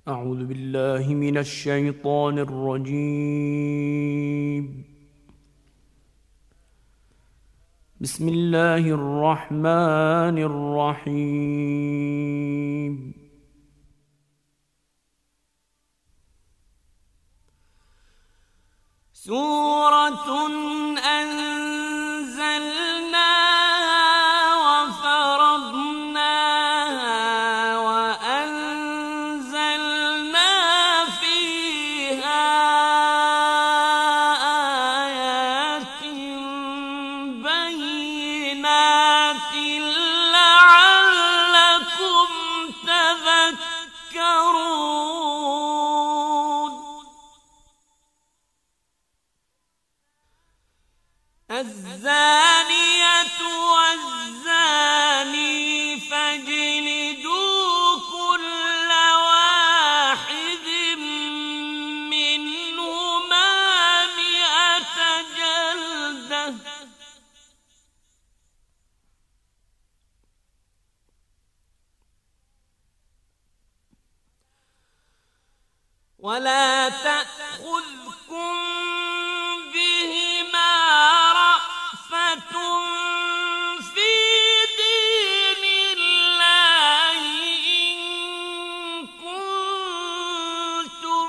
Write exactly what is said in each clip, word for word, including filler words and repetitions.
أعوذ بالله من الشيطان الرجيم. بسم الله الرحمن الرحيم. سورة أنزلناها وفرضناها وأنزلنا فيها آيات بينات لعلكم تذكرون. الزانية والزاني فاجلدوا كل واحد منهما مئة جلدة، ولا تأخذكم بهما رأفة في دين الله إن كنتم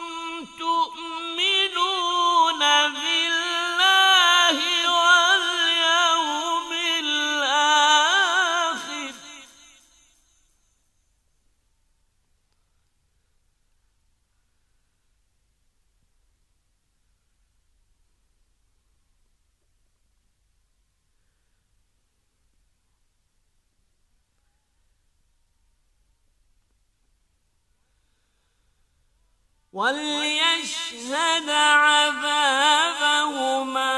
تؤمنون بالله واليوم الآخر. وليشهد عذابهما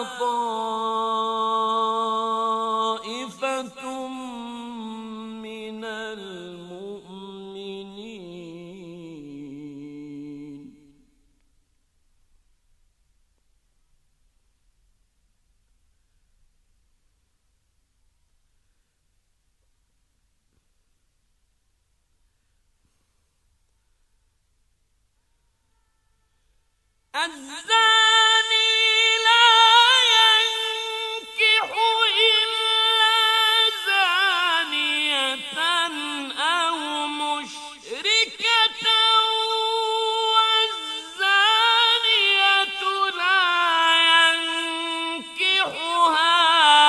طائفة من المؤمنين. الزاني لا ينكح إلا زانية أو مشركة، والزانية لا ينكحها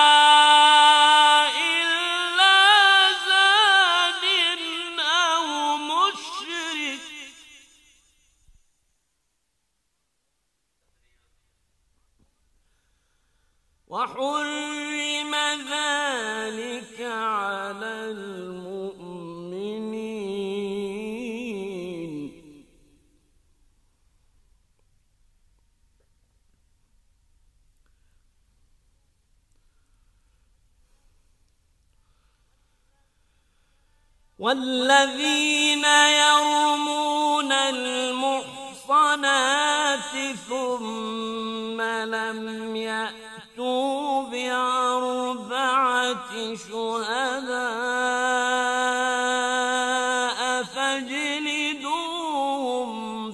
إلا زان أو مشرك، وحرم ذلك على المؤمنين. والذين يرمون المحصنات ثم لم يأتوا بأربعة شهداء فاجلدوهم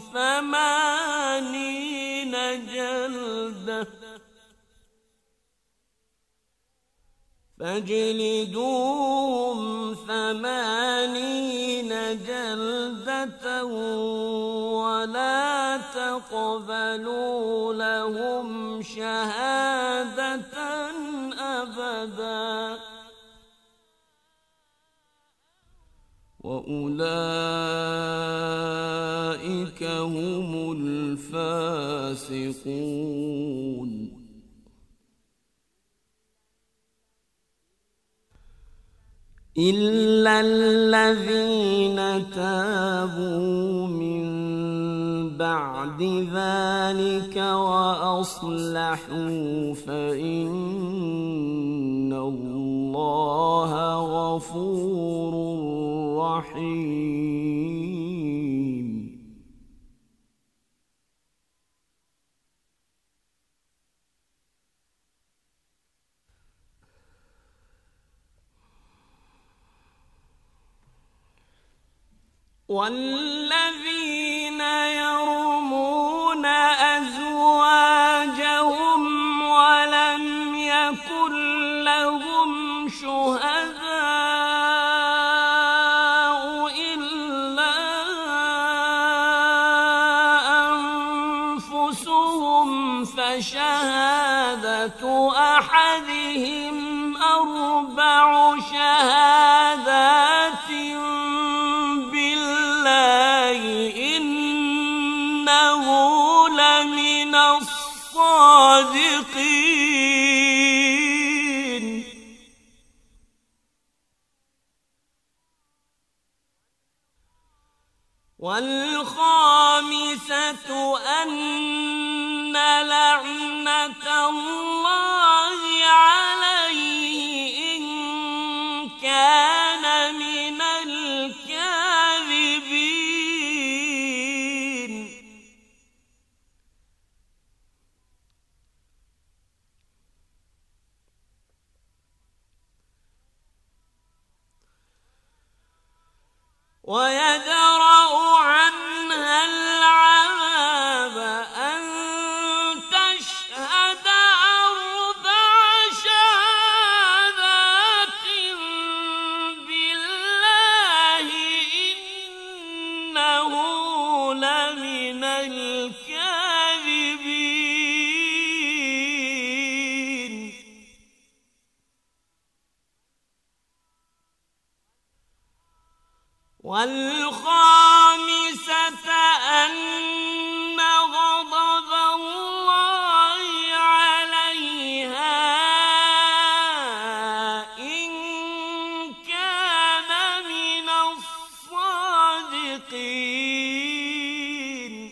ثمانين جلدة فاجلدوهم ثمانين جلدة ولا تقبلوا لهم شهادة أبدا، وأولئك هم الفاسقون. إلا الذين تابوا من بعد ذلك وأصلحوا فإن الله غفور رحيم. والذين يرمون أزواجهم ولم يكن لهم شهداء إلا أنفسهم فشهادة أحدهم أربع شهادات بالله إنه لمن الصادقين. والخامسة أن لعنة الله عليه إن كان من الكاذبين. ويدرأ عنها العذاب أن تشهد أربع شهادات بالله إنه لمن الكاذبين. والخامسة أن غضب الله عليها إن كان من الصادقين.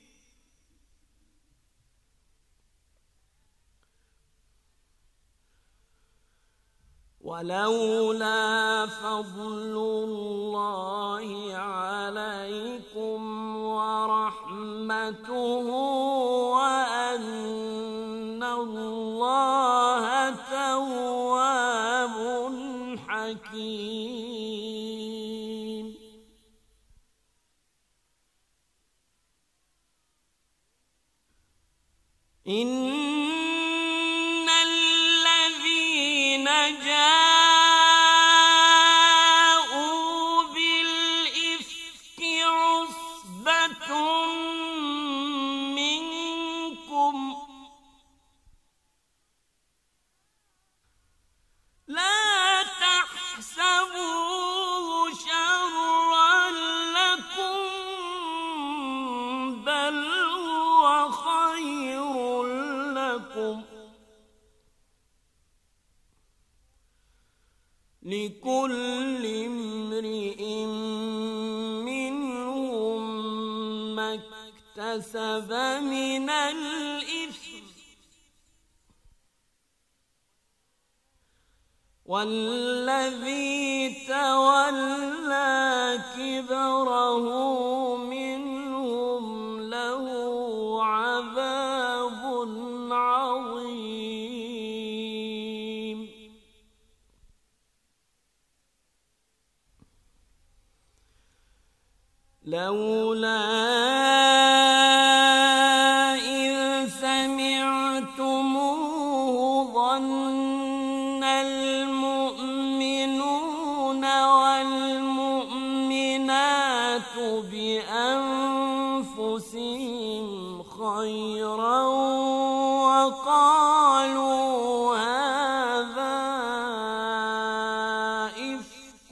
ولولا فضل الله عليكم ورحمته وأن الله تواب حكيم. إن الذين جاءوا بالإفك عصبة منكم لا تحسبوه شرا لكم بل هو خير لكم لكل امرئ منهم ما اكتسب من الإثم والذي تولى كبره منهم له عذاب عظيم. لولا إذ سمعتموه ظن المؤمنون والمؤمنات بأنفسهم خيرا وقالوا هذا إفك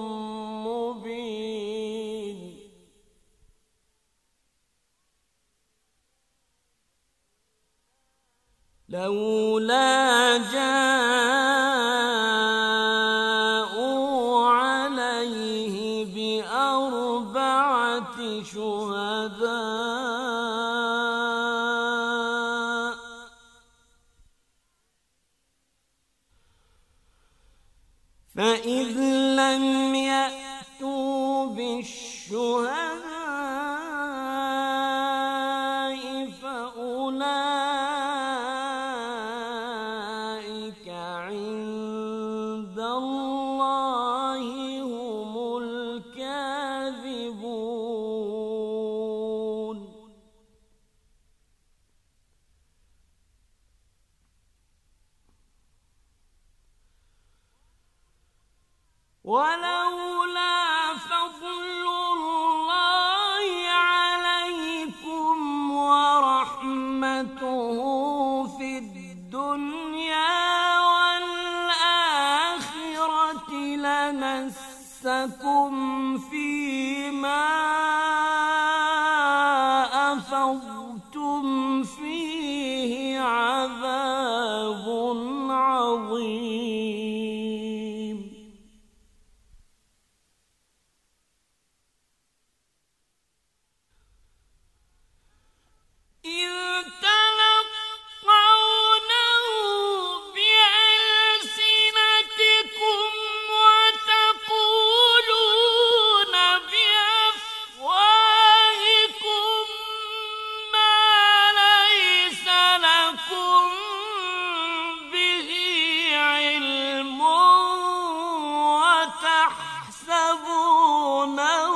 مبين. لولا جاءوا عليه بأربعة شهداء فإذ لم يأتوا بالشهداء فأولئك عند الله هم الكاذبون. ولولا فضل الله عليكم ورحمته في الدنيا والآخرة لمسكم فيما أفضتم فيه عذاب عظيم. إذ تلقونه بألسنتكم وتقولون بأفواهكم ما ليس لكم به علم وتحسبونه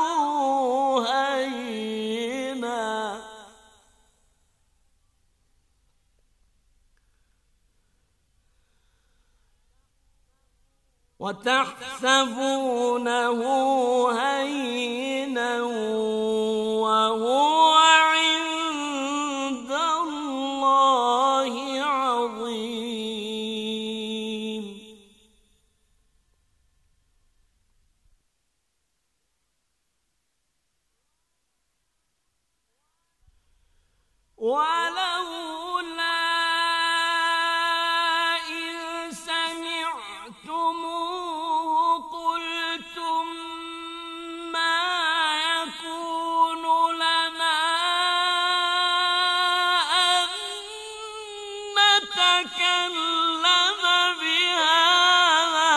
هينا وتحسبونه هينا وهو عند الله عظيم. ولولا إذ سمعتموه قلتم ما يكون لنا أن نتكلم بهذا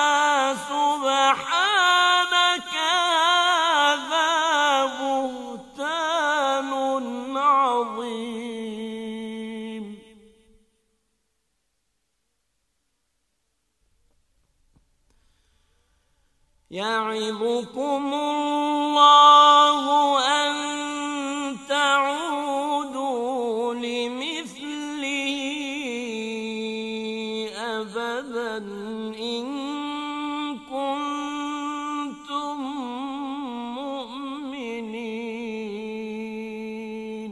سبحانك هذا بهتان عظيم. يعظكم الله أن تعودوا لمثله أبدا إن كنتم مؤمنين.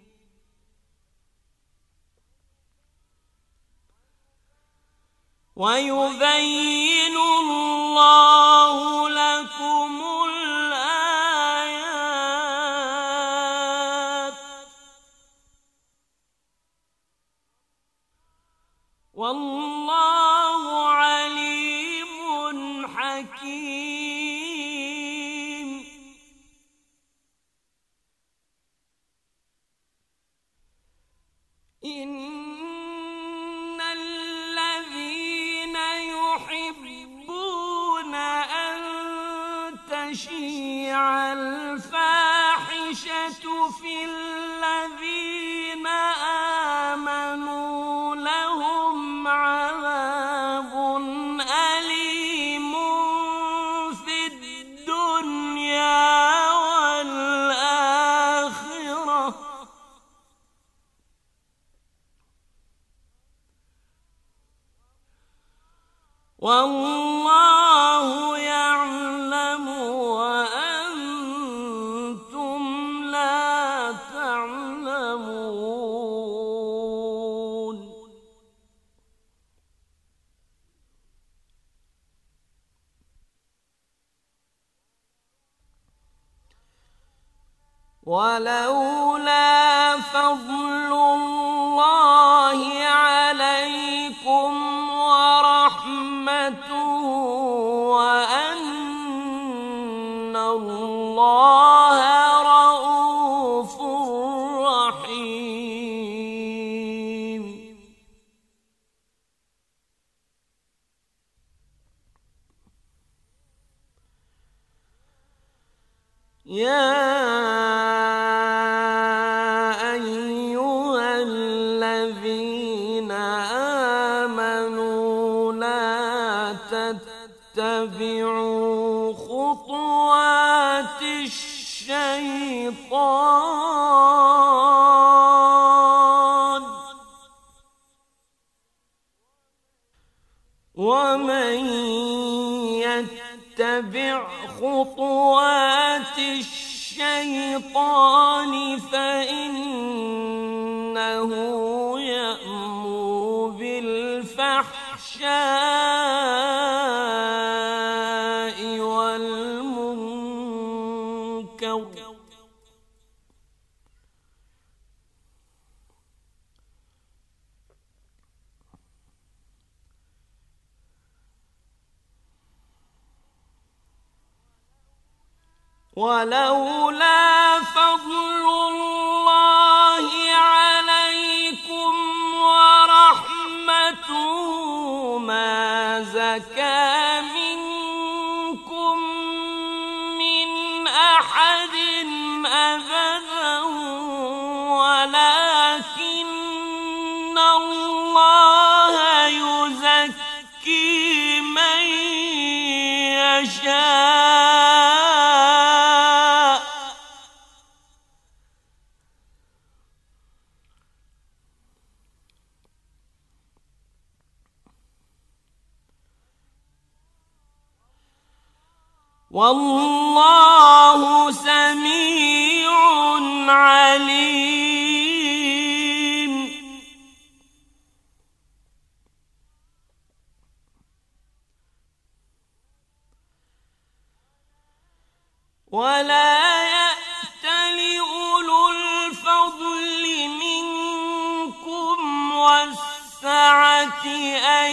ويبين الله لكم الآيات والله عليم حكيم. إن الذين يحبون أن تشيع الفاحشة في الذين آمنوا لهم عذاب أليم في الدنيا والآخرة والله يعلم وأنتم لا تعلمون. ولولا فضل الله عليكم ورحمته وأن الله رؤوف رحيم. يا أيها الذين آمنوا لا تتبعوا خطوات الشيطان ومن يتبع يتبع خطوات الشيطان فإنه يأمر بالفحشاء والمنكر ولولا فضل الله عليكم ورحمته ما زكى منكم من أحد أبدا ولكن الله يزكي من يشاء والله سميع عليم. ولا يأتل أولو الفضل منكم والسعة أن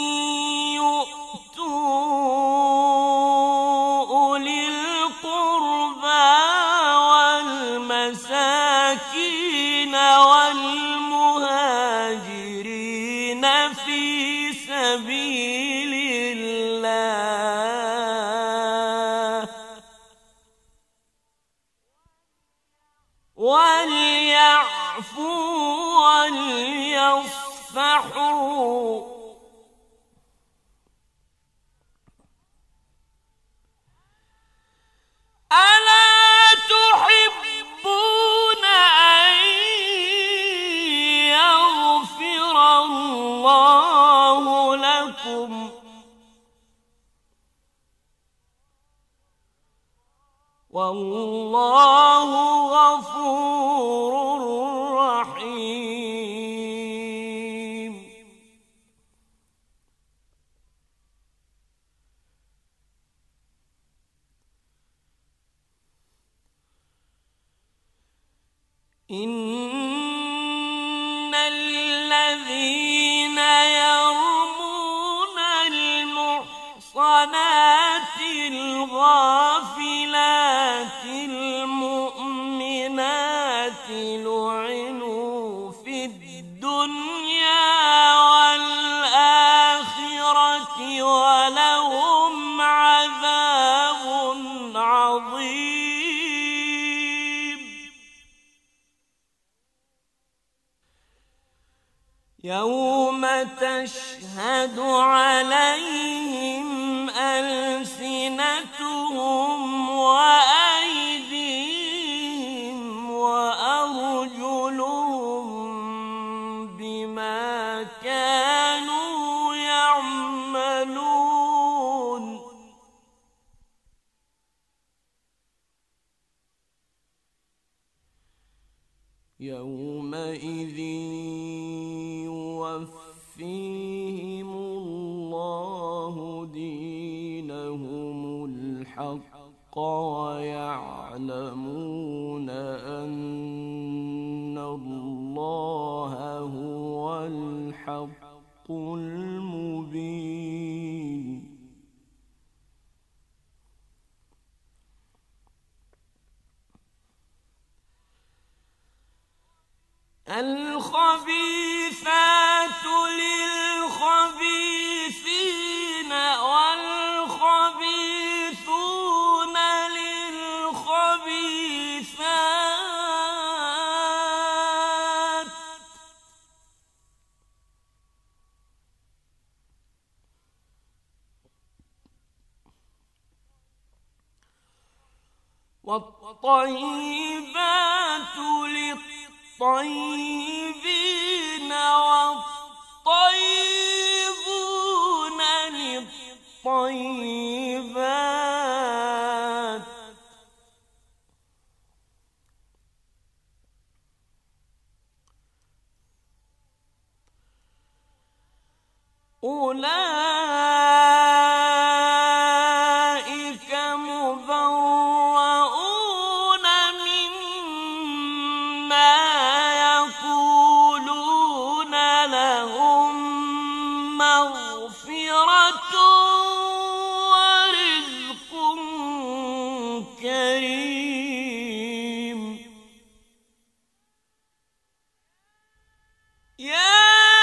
والمهاجرين في سبيل الله وليعفوا وليصفحوا ألا تحبون أن يغفر الله لكم والله غفور رحيم. إن الذين يرمون المحصنات الغافلات المؤمنات لعنوا في الدنيا والآخرة ولهم عذاب عظيم. يوم تشهد عليهم ألسنتهم وأيديهم وأرجلهم بما كانوا يعملون. يومئذ يوفيهم الله دينهم الحق ويعلمون أن الله هو الحق المبين. الخبيثات للخبيثين والخبيثون للخبيثات والطيبات للطيبين والطيبون للطيبات أولئك مبرؤون مما يقولون لهم مغفرة ورزق كريم. يا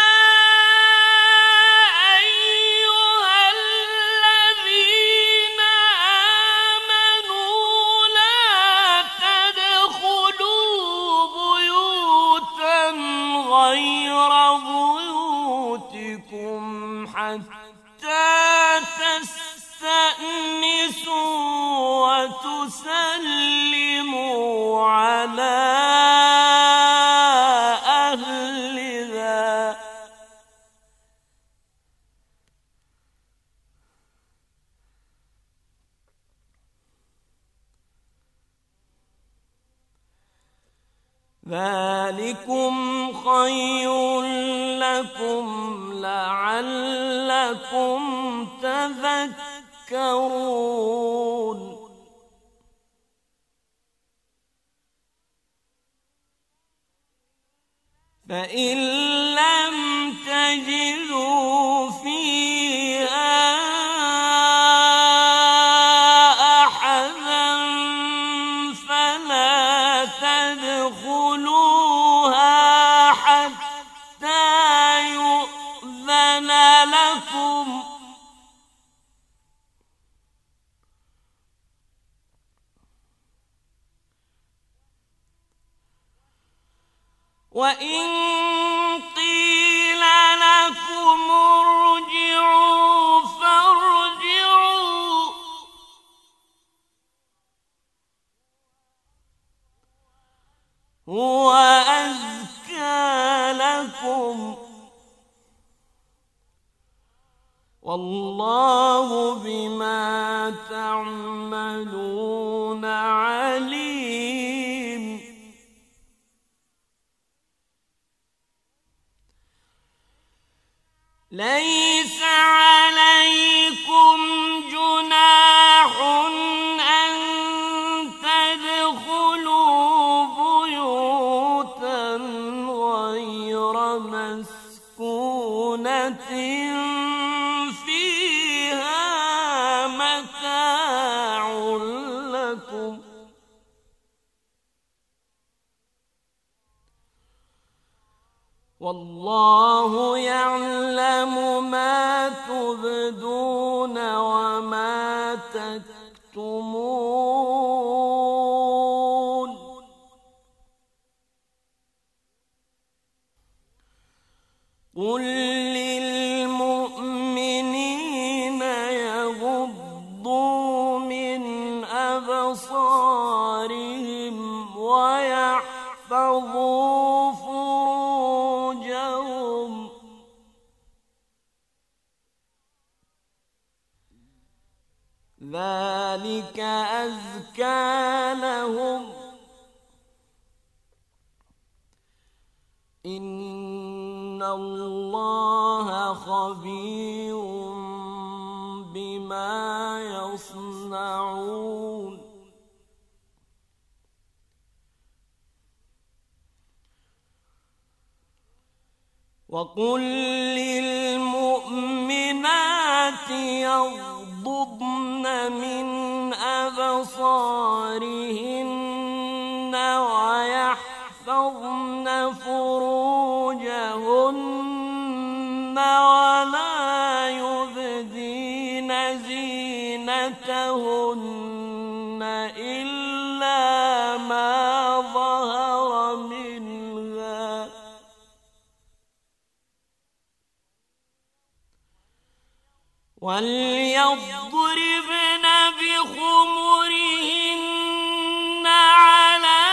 حتى تستأنسوا وتسلموا على أهلها. ذلكم خير لكم لعلكم تذكرون. فإن لم تجدوا فيها أحدا فلا تدخلوها حتى يؤذن لكم، وإن قيل لكم ارجعوا فارجعوا، هو أزكى لكم، والله بما تعملون عليم. ليس عليكم جناح أن تدخلوا بيوتا غير مسكونة فيها متاع لكم، والله يعلم ما تبدون وما تكتمون. قل للمؤمنين يغضوا من أبصارهم ويحفظوا فروجهم، ذلك أزكى لهم، إن الله خبير بما يصنعون. وقل للمؤمنات يغضضن من أبصارهن ويحفظن فروجهن ولا يبدين زينتهن إلا ما ظهر منها، وليضربن بخمرهن على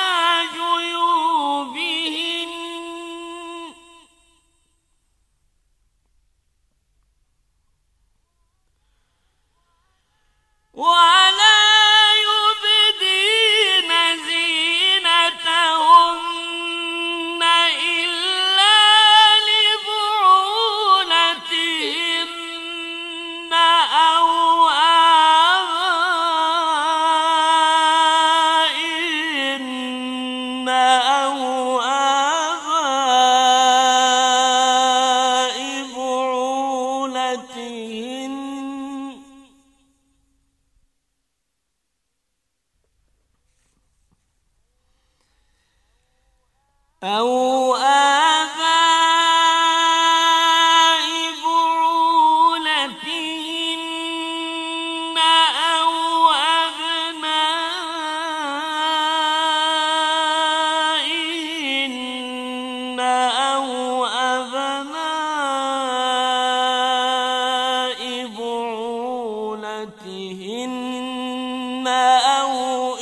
جيوبهن، ولا يبدين زينتهن إلا لبعولتهن أو آباء بعولتهن أو آباء بعولتهن أو أبنائهن أو أبناء بعولتهن أو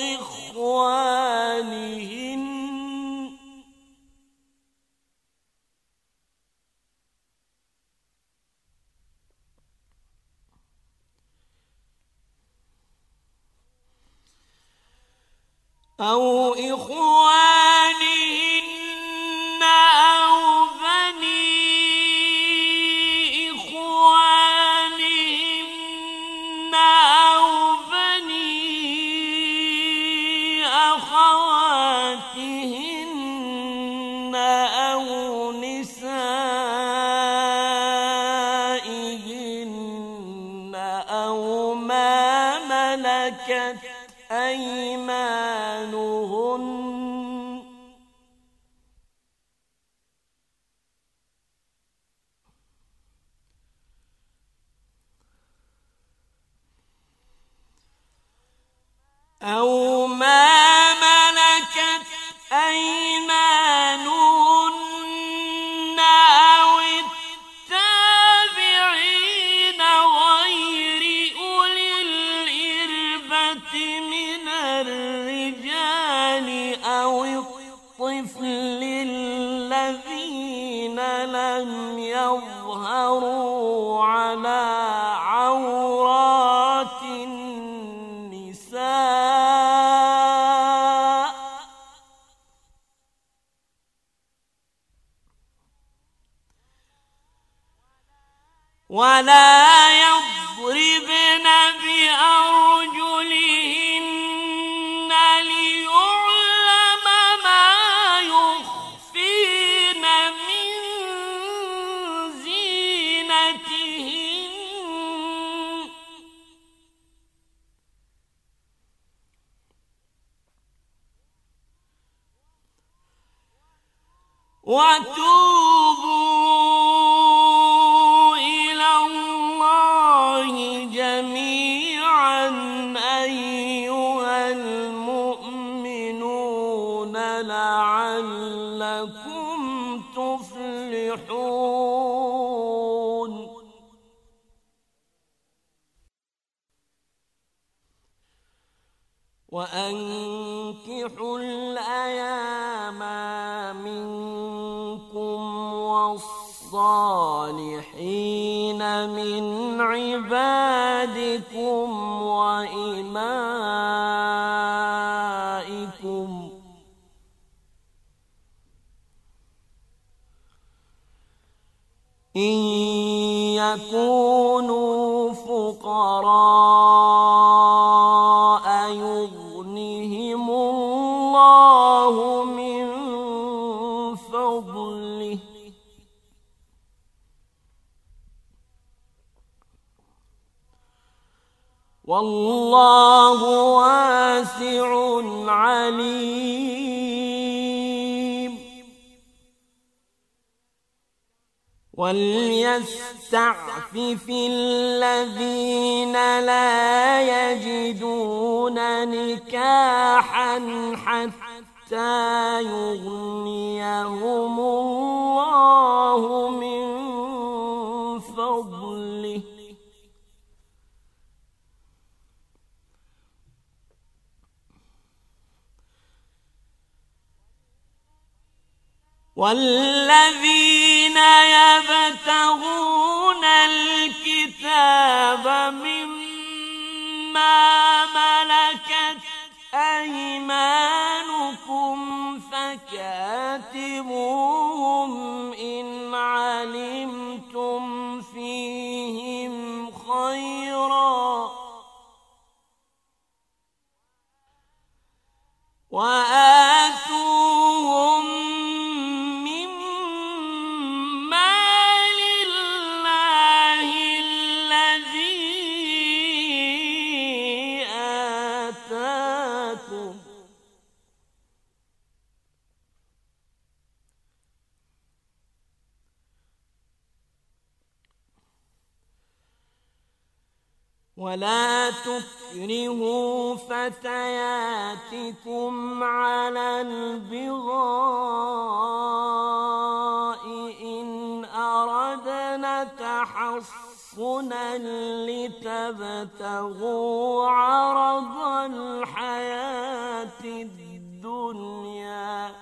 إخوانهن أو إخوانهن أو بني إخوانهن أو بني أخواتهن أو نسائهن أو ما ملكت أيمانهن أو ما ملكت أيمانهن أو التابعين غير أولي الإربة من الرجال أو الطفل الذين لم يظهروا على عورات النساء ولا يضربن بأرجلهن ليعلم ما يخفين من زينتهن وتوبوا إلى الله جميعا أيها المؤمنون لعلكم تفلحون وأنكحوا الأيام منكم والصالحين من عبادكم وإمائكم إن يكونوا فقراء يغنهم الله من فضله والله واسع عليم وليستعفف الذين لا يجدون نكاحا حتى يغنيهم الله من فضله والذين يبتغون الكتاب مما ملكت أيمانكم فكاتبوهم إن علمتم فيهم خيرا وآتوا ولا تكرهوا فتياتكم على البغاء إن أردنا تحصنا لتبتغوا عرض الحياة الدنيا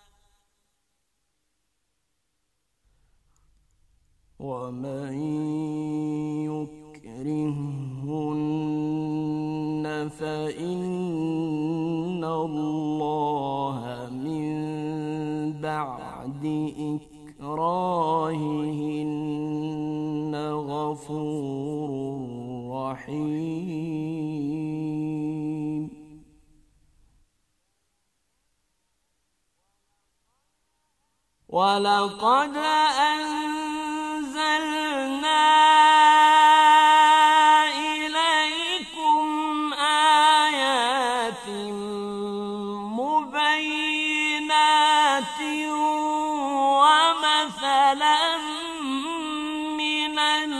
ومن يكرهن فإن الله من بعد إكراههن غفور رحيم. ولقد أنزلنا إليكم آيات مبينات ومثلا من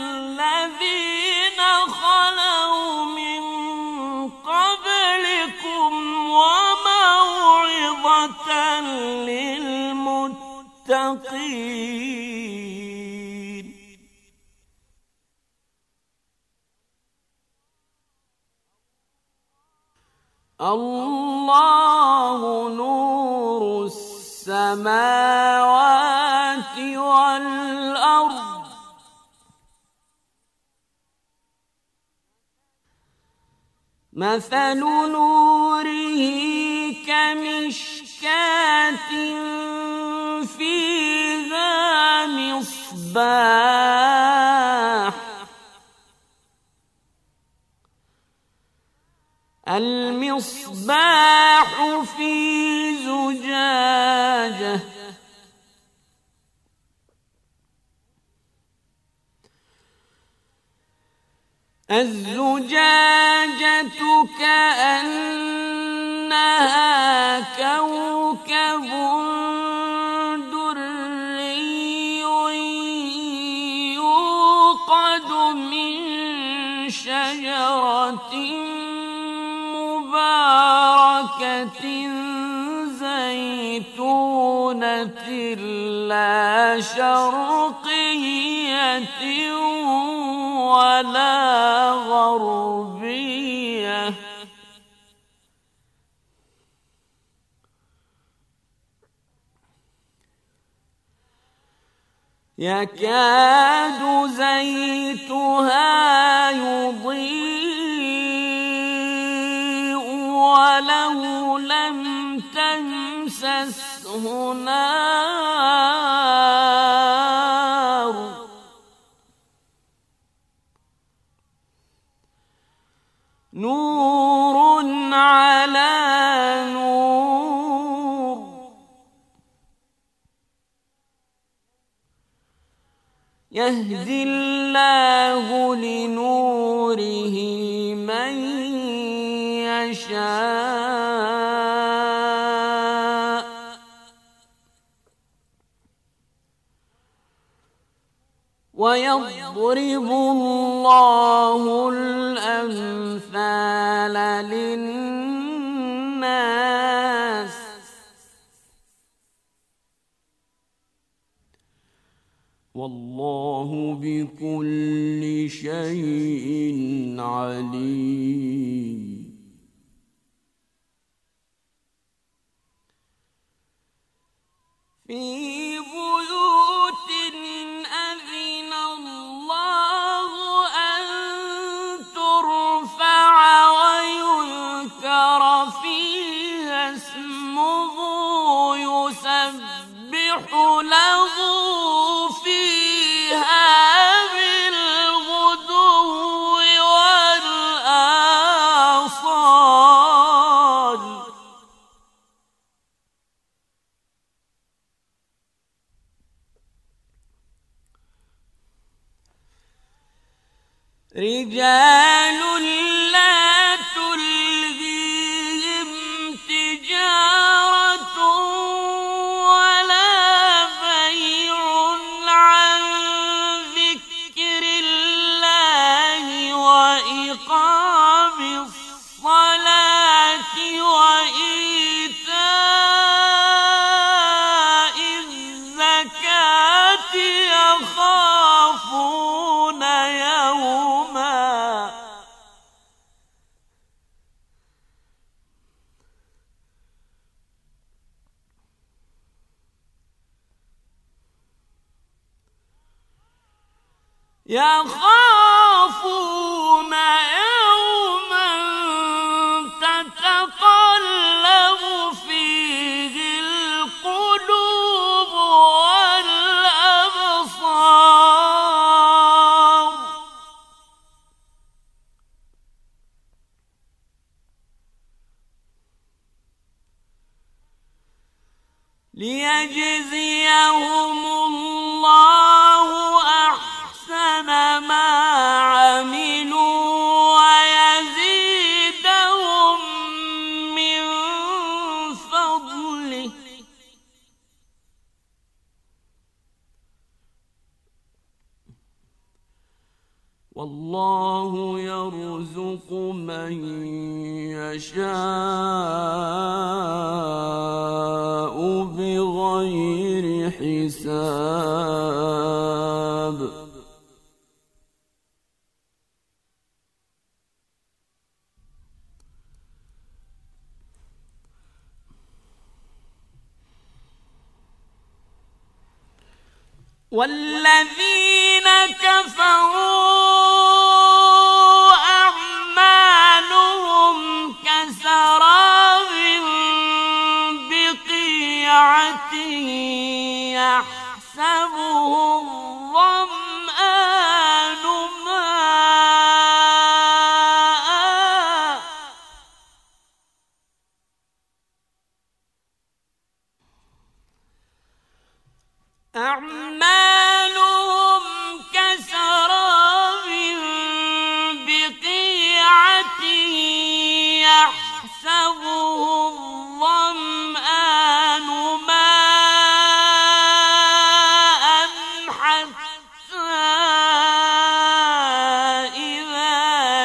الذين خلوا من قبلكم وموعظة للمتقين. الله نور السماوات والأرض مثل نوره كمشكاة فيها مصباح المصباح في زجاجة الزجاجة كأنها كوكب دري يوقد من شجرة مباركة زيتونة لا شرقية ولا غربية يكاد زيتها يضيء ولو لم تمسسه نار نور على نور يهدي الله لنوره من يشاء ويضرب الله الأمثال للناس والله بكل شيء عليم. في بيوت أذن الله أن ترفع ويذكر فيها اسمه يسبح له فيها بالغدو والآصال رجال لا تلهيهم تجارة ولا بيع عن ذكر الله وإقام يخافون يوما تتقلب فيه القلوب والأبصار ليجزيهم الله أحسن ما عملوا ويزيدهم من فضله والله يرزق من يشاء بغير حساب والذين كفروا أعمالهم كسراب بقيعة يحسبه الظمآن ماء أعمالهم كسراب بقيعة يحسبه الظمآن ماء حتى إذا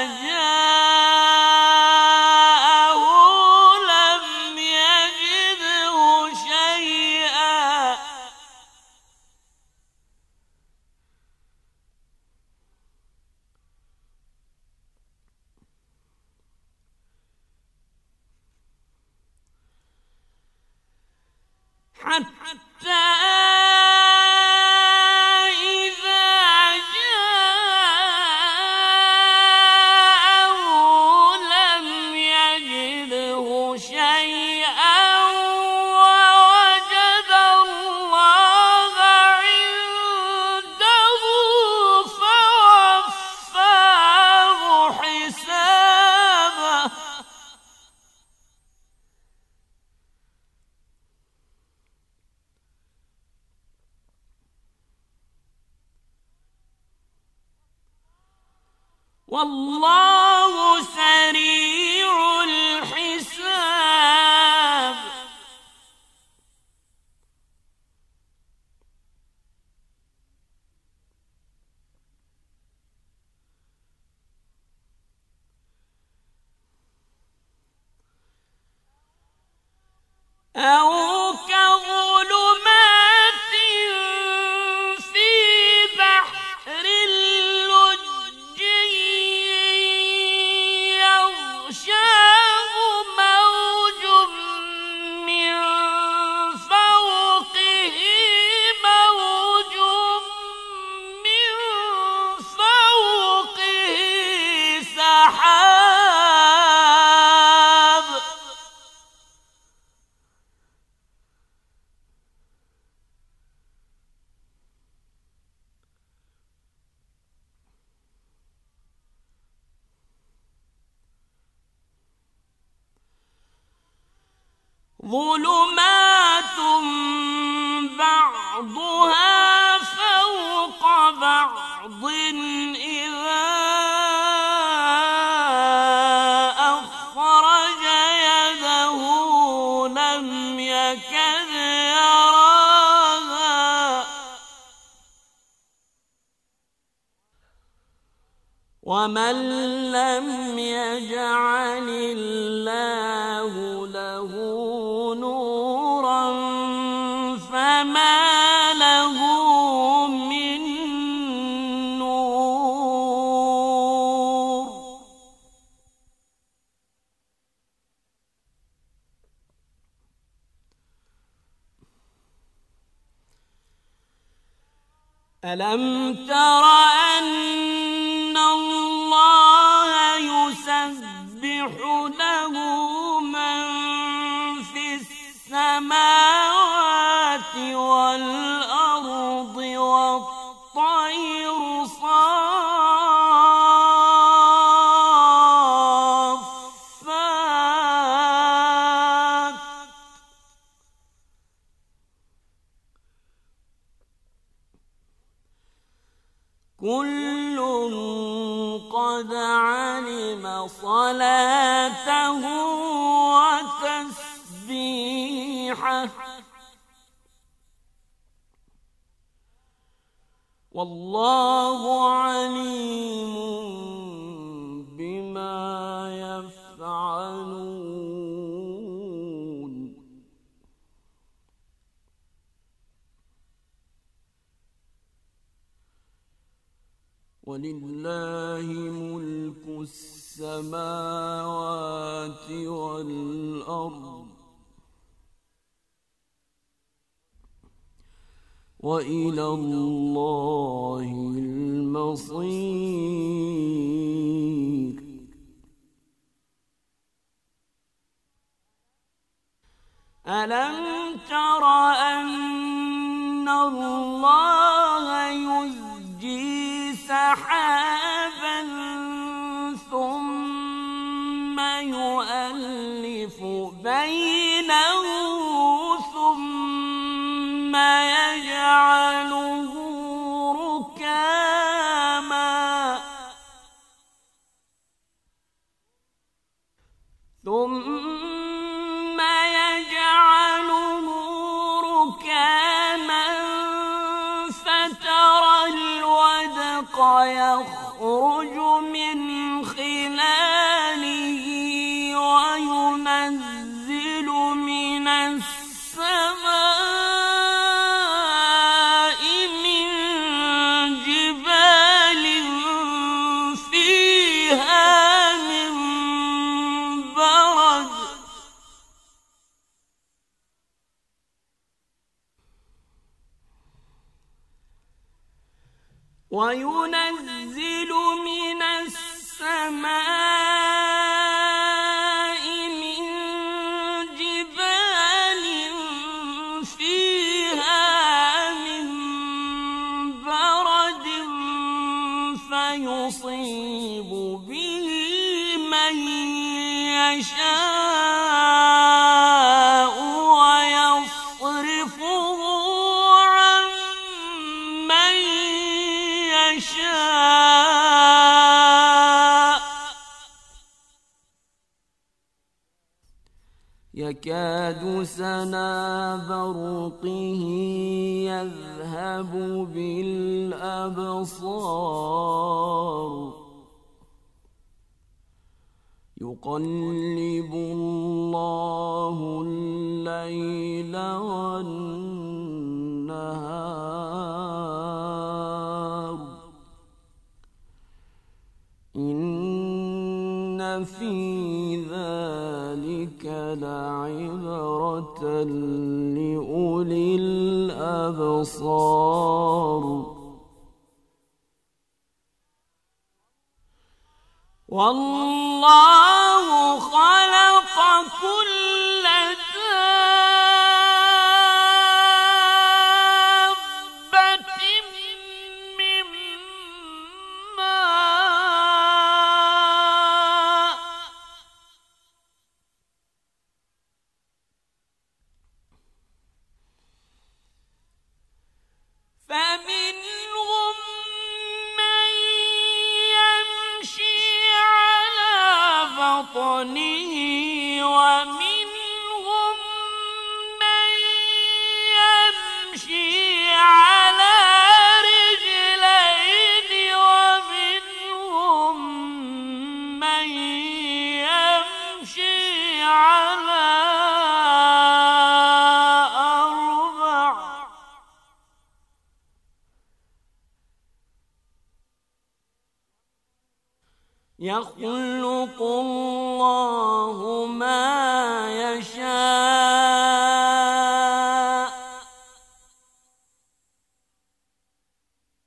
جاءه لم يجده شيئا حتى إذا جاءه لم يجده شيئا ووجد الله عنده فوفاه حسابه والله سريع الحساب أو كظلمات في بحر اللج يغشاه موج من فوقه موج من فوقه سحاب ظلمات بعضها فوق بعض إذا أخرج يده لم يكد يراها ومن لم يجعل الله له نورا فما له من نور ألم تر أن الله يسبح له من في السماوات والأرض والطير صافات كل قد علم صلاته وتسبيحه والله عليم بما يفعلون ولله ملك السماوات والأرض وإلى الله المصير ألم تر أن الله يزجي سحابا ثم يؤلف بينه ثم يجعله ركاما ثم يجعله ركاما فترى الودق يخرج من خلاله وينزل من السماء من جبال فيها من برد وينزل من السماء من جبال فيها من برد فيصيب به من يشاء ويصرفه عن من يشاء يكاد سنا برقه يذهب بالأبصار يقلب الله الليل والنهار إن في ذلك لعبرة لأولي الأبصار والله خلق كل دابة من ماء فمنهم من يمشي على بطنه ومنهم من يمشي على رجلين ومنهم من يمشي على أربع يخلق الله ما يشاء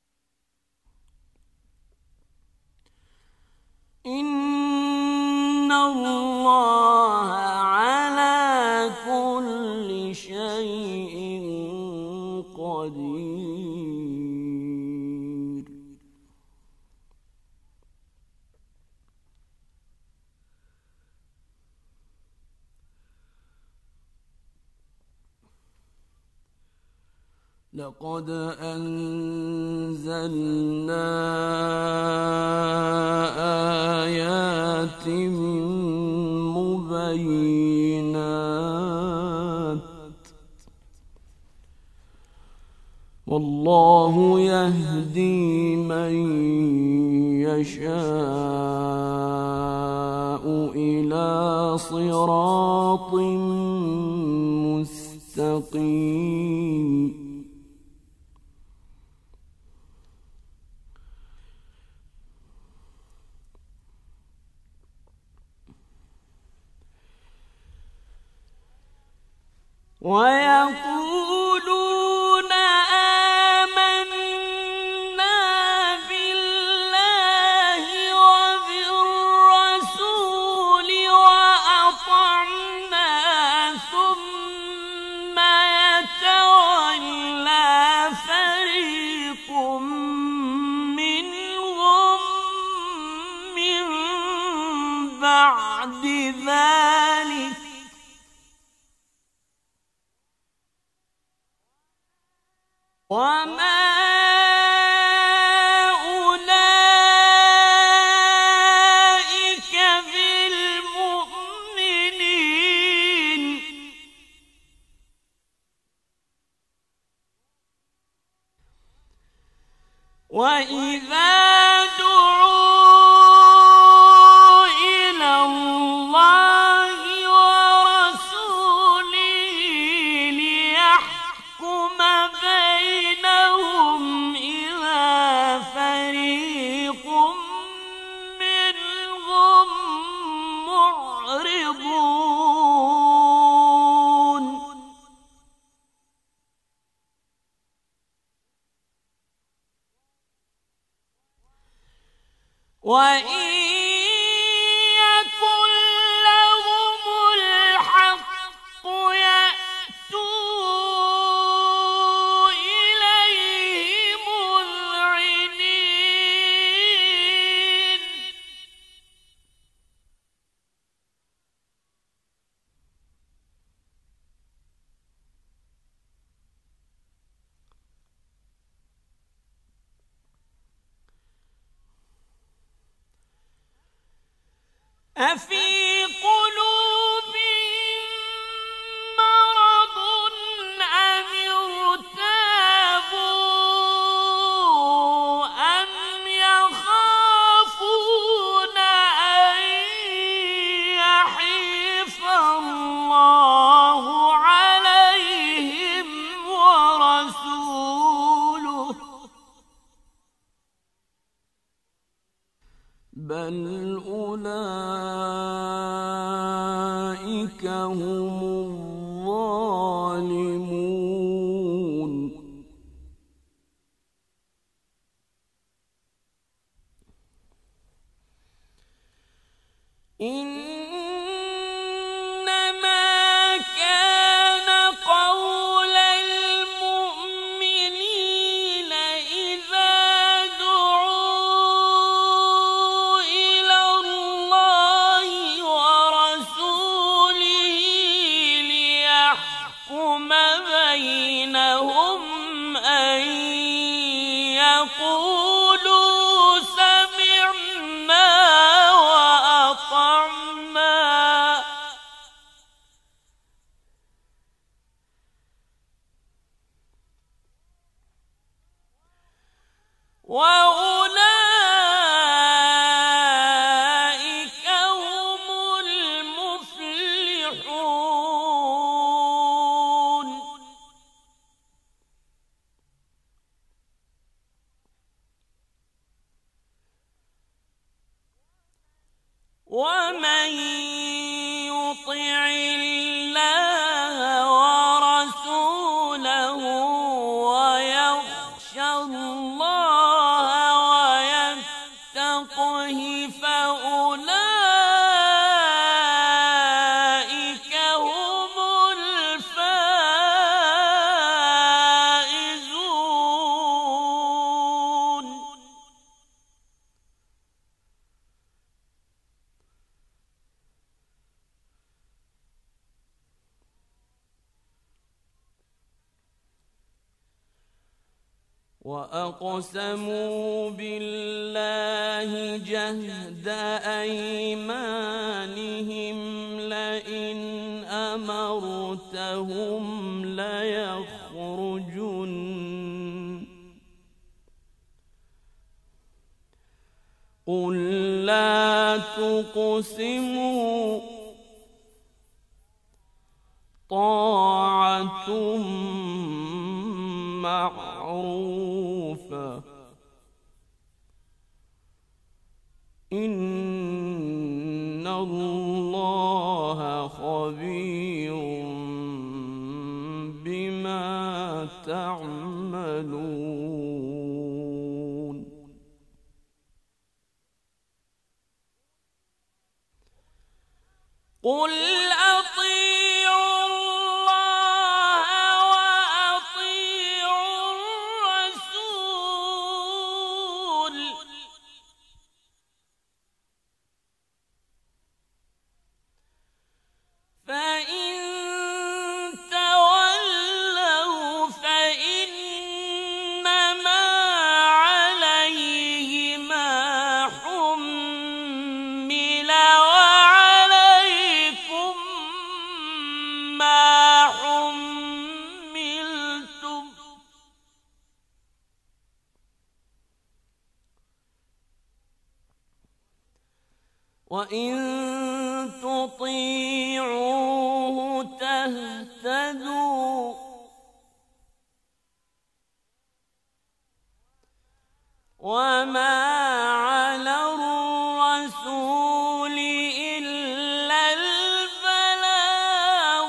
لقد أنزلنا آيات مبينات والله يهدي من يشاء إلى صراط مستقيم. ويقولون آمنا بالله وبالرسول وأطعنا ثم يتولى فريق منهم من بعد ذلك وما أولئك بالمؤمنين. وإذا دعوا إلى الله ورسوله ليحكم بينهم إذا فريق منهم معرضون. وإن يكن لهم الحق يأتوا إليه مذعنين. أفي قلوبهم مرض أم ارتابوا أم يخافون أن يحيف الله عليهم ورسوله بل أولئك هم الظالمون. إنما كان قول المؤمنين إذا دعوا إلى الله ورسوله ليحكم بينهم أن يقولوا سمعنا وأطعنا وأولئك هم المفلحون. ومن يطع الله ورسوله ويخشى الله ويتقه فأولئك هم الفائزون. وأقسموا بالله جهد أيمانهم لئن أمرتهم ليخرجن قل لا تقسموا طاعة معروفة إن الله خبير بما تعملون قل أطيعوا وإن تطيعوه تهتدوا وما على الرسول إلا البلاغ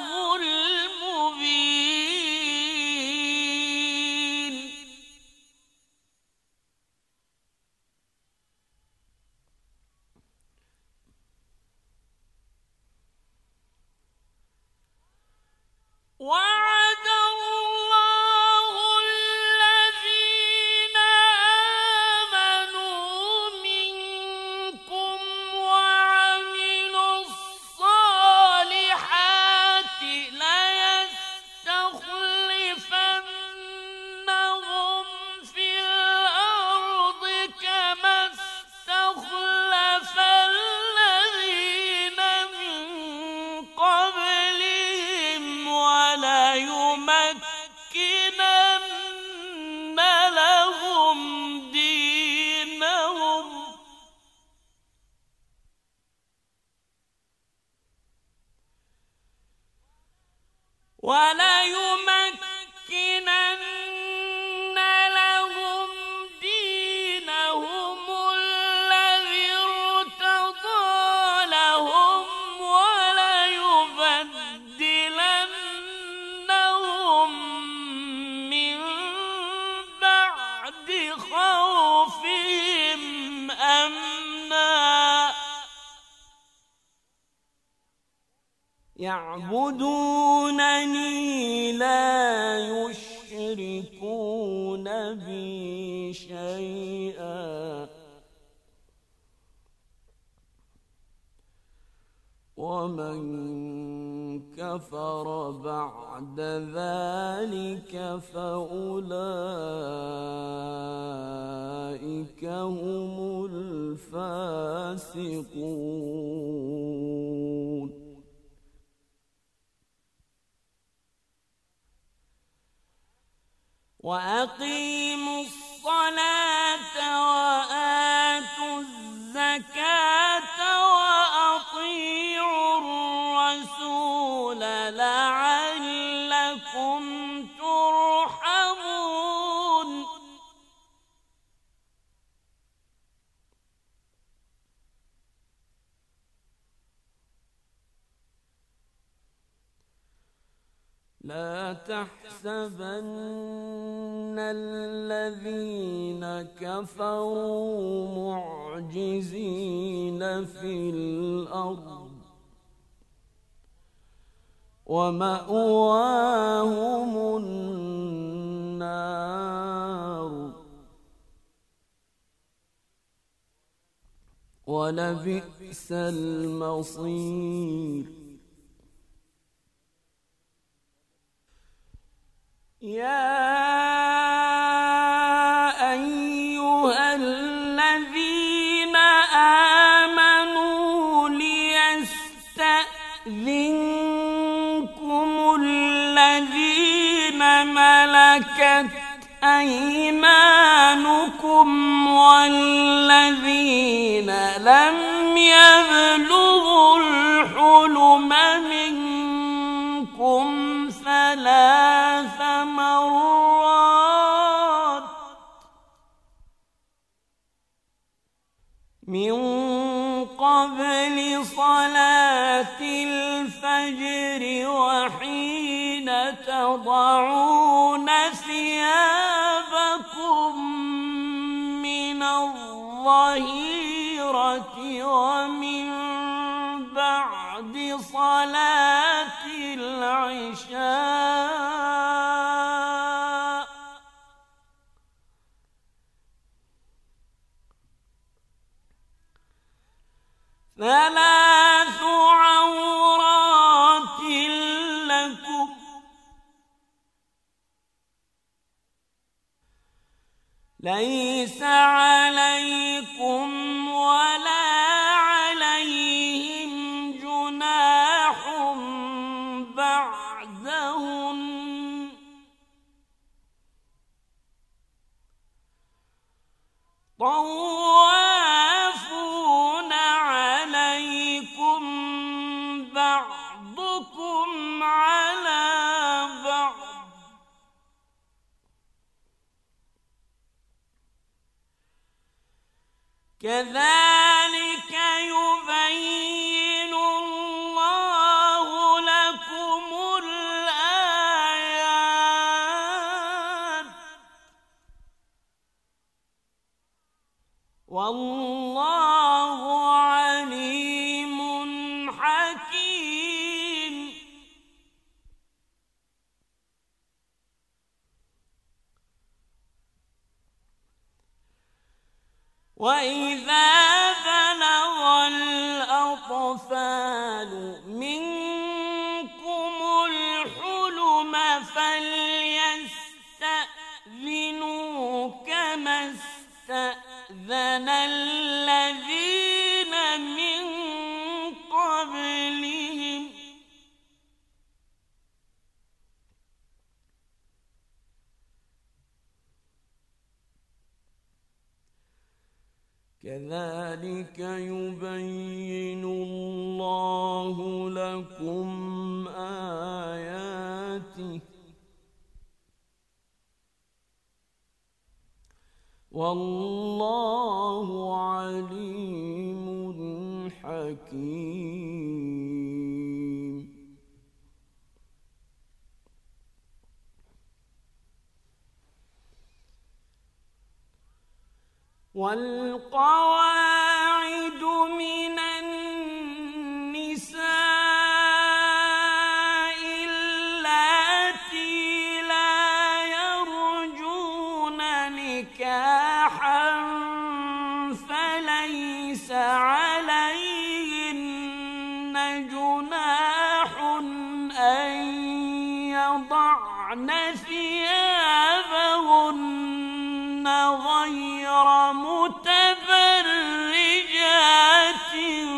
المبين وعد الله الذين آمنوا منكم وعملوا الصالحات ليستخلفنهم في الأرض كما استخلف الذين من قبلهم وليمكنن لهم دينهم وليمكنن لهم دينهم الذي ارتضى لهم وليبدلنهم من بعد خوفهم أمنا يعبدونني لا يشركون بي شيئا ومن كفر بعد ذلك فأولئك هم الفاسقون وأقيموا الصلاة وآتوا الزكاة وأطيعوا الرسول لعلكم ترحمون لا تحسبن الذين كفروا معجزين في الأرض ومأواهم النار ولبئس المصير يا ملكت أيمانكم والذين لم يبلغوا الحلم منكم ثلاث مرات من قبل صلاة الفجر وحين تضعون ثيابكم من الظهيرة ومن بعد صلاة العشاء ثلاث عورات لكم ليس عليكم ولا عليهم جناح بعدهن طوافون عليكم بعضكم على بعض كذلك يبين الله لكم الآيات والله عليم حكيم. وإذا بلغ الأطفال منكم الحلم فليستأذنوا كما استأذن الذين من قبلهم كذلك يبين الله لكم آياته والله عليم حكيم. والقواعد من النساء اللاتي لا يرجون نكاحا فليس عليهن جناح أن يضعن ثيابهن غير متبرجات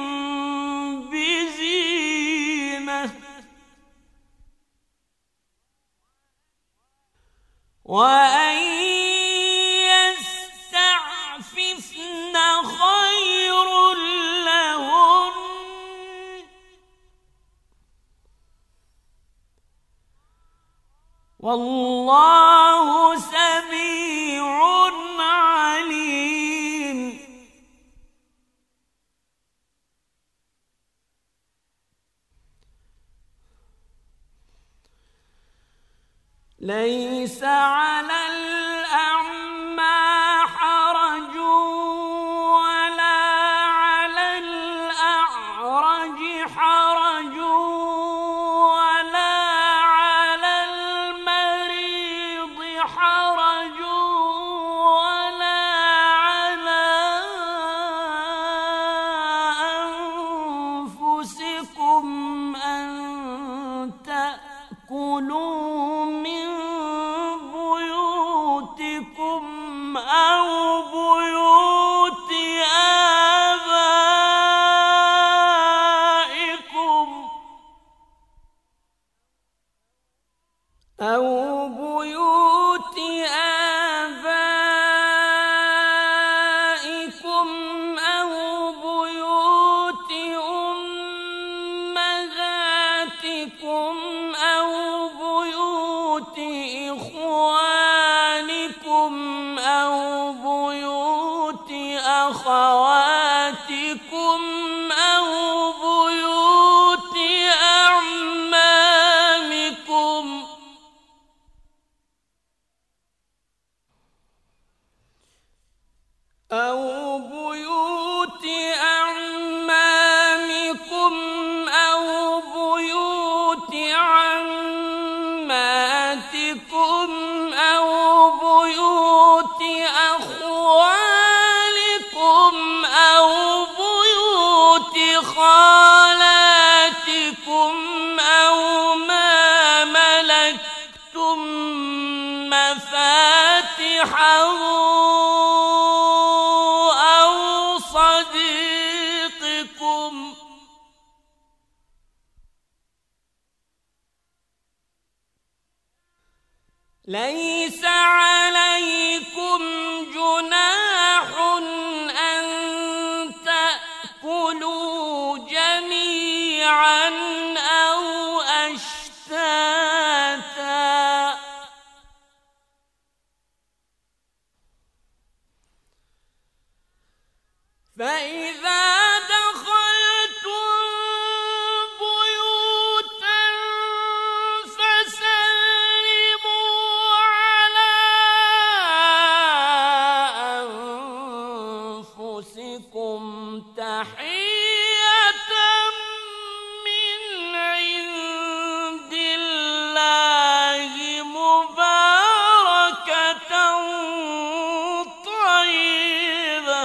بزينة وأن يستعففن خير لهن والله سميع عليم. ليس على الأعمى حرج ولا على الأعرج حرج ولا على المريض حرج ولا على أنفسكم أن تأكلوا من بيوتكم أو بيوت آبائكم أو بيوت أو بيوت أعمامكم أو بيوت عماتكم أو بيوت أخوالكم أو بيوت خالاتكم أو ما ملكتم مفاتحه أو صديقكم ليس عليكم جناح أن تأكلوا جميعا أو أشتاتا فإذا دخلتم بيوتا فسلموا على أنفسكم تحية من عند الله مباركة طيبة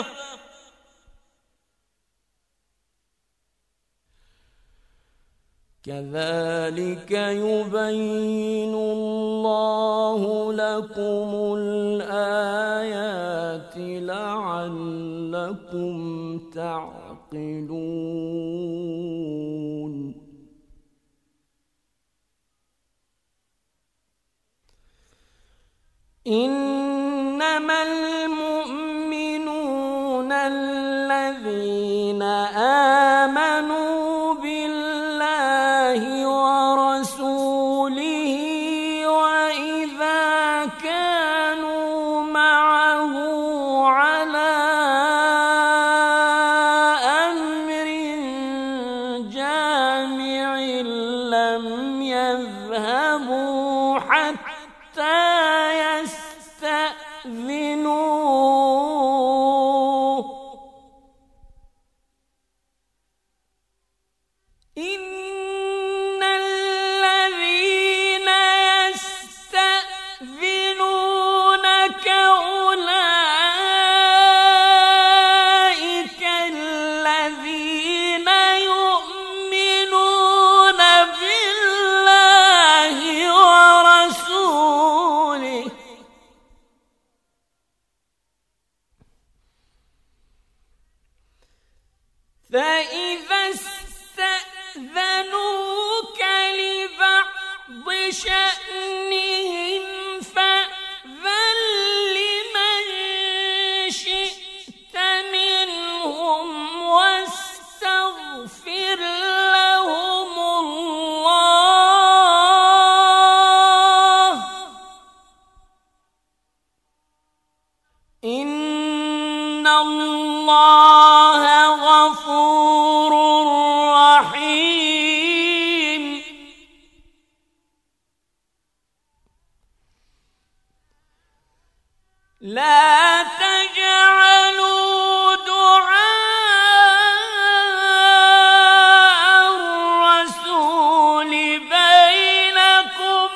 كذلك يبين الله لكم الآيات لعلكم تعقلون إنما المؤمنون الذين آمنوا بالله ورسوله وإذا كانوا معه على أمر جامع لم يذهبوا حتى يستأذنوه إن الذين يستأذنونك أولئك الذين يؤمنون بالله ورسوله فإذا استأذنوك لبعض شأنهم فأذن لمن شئت منهم واستغفر لهم الله إن الله غفور رحيم لا تجعلوا دعاء الرسول بينكم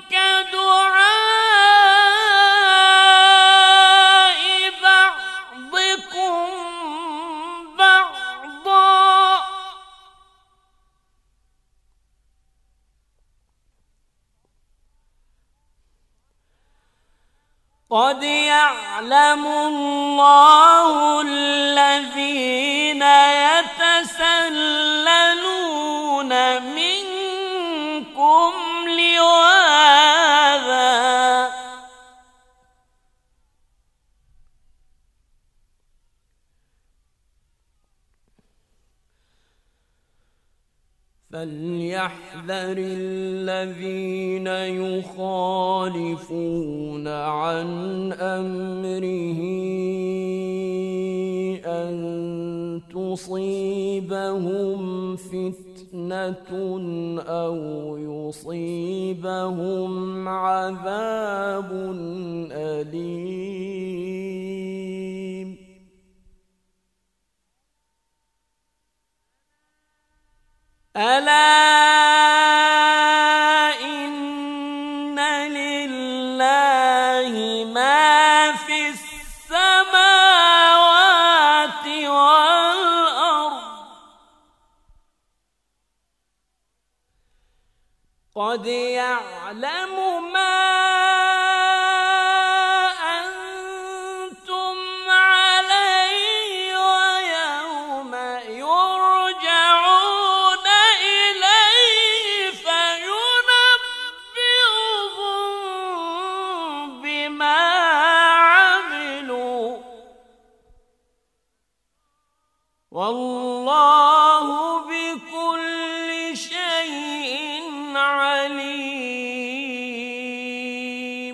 كدعاء بعضكم بعضا قد يعلم الله الذين يتسللون منكم لواذا فليحذر الذين يخالفون عن أمره أن تصيبهم فتنة أو يصيبهم عذاب أليم ألا إن لله ما في السماوات والأرض قد يعلم ما أنتم عليه ويوم يرجعون إليه فينبئهم بما عملوا والله بكل شيء عليم.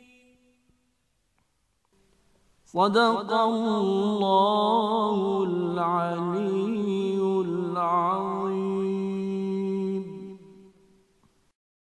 صدق الله العلي العظيم.